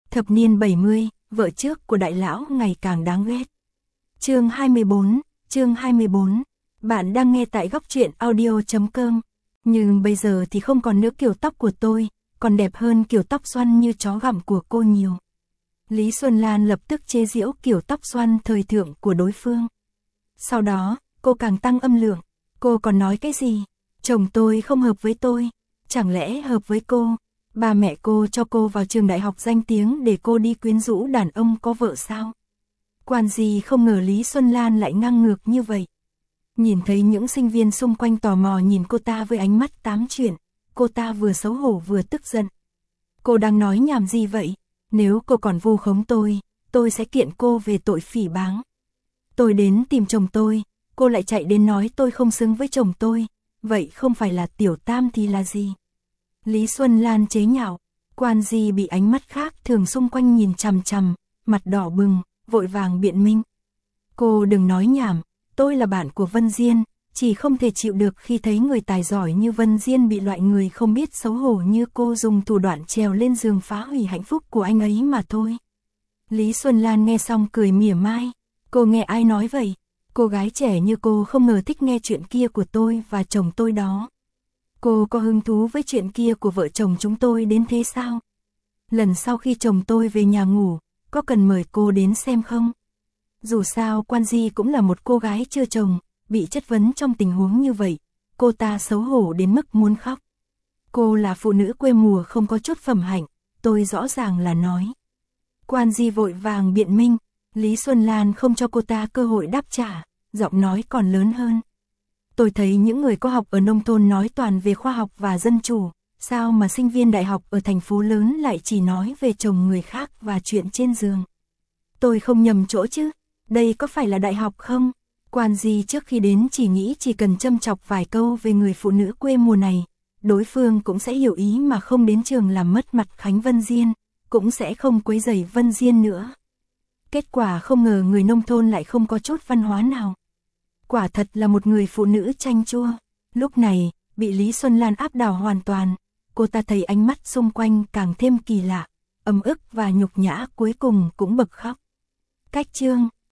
Thập niên 70, vợ trước của đại lão ngày càng đáng ghét. Chương 24. Bạn đang nghe tại góc truyện audio.com. Nhưng bây giờ thì không còn nữa kiểu tóc của tôi, còn đẹp hơn kiểu tóc xoăn như chó gặm của cô nhiều. Lý Xuân Lan lập tức chế giễu kiểu tóc xoăn thời thượng của đối phương. Sau đó, cô càng tăng âm lượng. Cô còn nói cái gì? Chồng tôi không hợp với tôi. Chẳng lẽ hợp với cô? Ba mẹ cô cho cô vào trường đại học danh tiếng để cô đi quyến rũ đàn ông có vợ sao? Quan gì không ngờ Lý Xuân Lan lại ngang ngược như vậy. Nhìn thấy những sinh viên xung quanh tò mò nhìn cô ta với ánh mắt tám chuyện, cô ta vừa xấu hổ vừa tức giận. Cô đang nói nhảm gì vậy? Nếu cô còn vu khống tôi sẽ kiện cô về tội phỉ báng. Tôi đến tìm chồng tôi, cô lại chạy đến nói tôi không xứng với chồng tôi, vậy không phải là tiểu tam thì là gì? Lý Xuân Lan chế nhạo, Quan Di bị ánh mắt khác thường xung quanh nhìn chằm chằm, mặt đỏ bừng, vội vàng biện minh. Cô đừng nói nhảm, tôi là bạn của Vân Diên, chỉ không thể chịu được khi thấy người tài giỏi như Vân Diên bị loại người không biết xấu hổ như cô dùng thủ đoạn trèo lên giường phá hủy hạnh phúc của anh ấy mà thôi. Lý Xuân Lan nghe xong cười mỉa mai, cô nghe ai nói vậy? Cô gái trẻ như cô không ngờ thích nghe chuyện kia của tôi và chồng tôi đó. Cô có hứng thú với chuyện kia của vợ chồng chúng tôi đến thế sao? Lần sau khi chồng tôi về nhà ngủ, có cần mời cô đến xem không? Dù sao Quan Di cũng là một cô gái chưa chồng, bị chất vấn trong tình huống như vậy, cô ta xấu hổ đến mức muốn khóc. Cô là phụ nữ quê mùa không có chút phẩm hạnh, tôi rõ ràng là nói. Quan Di vội vàng biện minh, Lý Xuân Lan không cho cô ta cơ hội đáp trả, giọng nói còn lớn hơn. Tôi thấy những người có học ở nông thôn nói toàn về khoa học và dân chủ, sao mà sinh viên đại học ở thành phố lớn lại chỉ nói về chồng người khác và chuyện trên giường. Tôi không nhầm chỗ chứ, đây có phải là đại học không? Quan Di trước khi đến chỉ nghĩ chỉ cần châm chọc vài câu về người phụ nữ quê mùa này, đối phương cũng sẽ hiểu ý mà không đến trường làm mất mặt Khánh Vân Diên, cũng sẽ không quấy rầy Vân Diên nữa. Kết quả không ngờ người nông thôn lại không có chút văn hóa nào. Quả thật là một người phụ nữ chanh chua. Lúc này, bị Lý Xuân Lan áp đảo hoàn toàn, cô ta thấy ánh mắt xung quanh càng thêm kỳ lạ, ấm ức và nhục nhã cuối cùng cũng bật khóc. Cách chương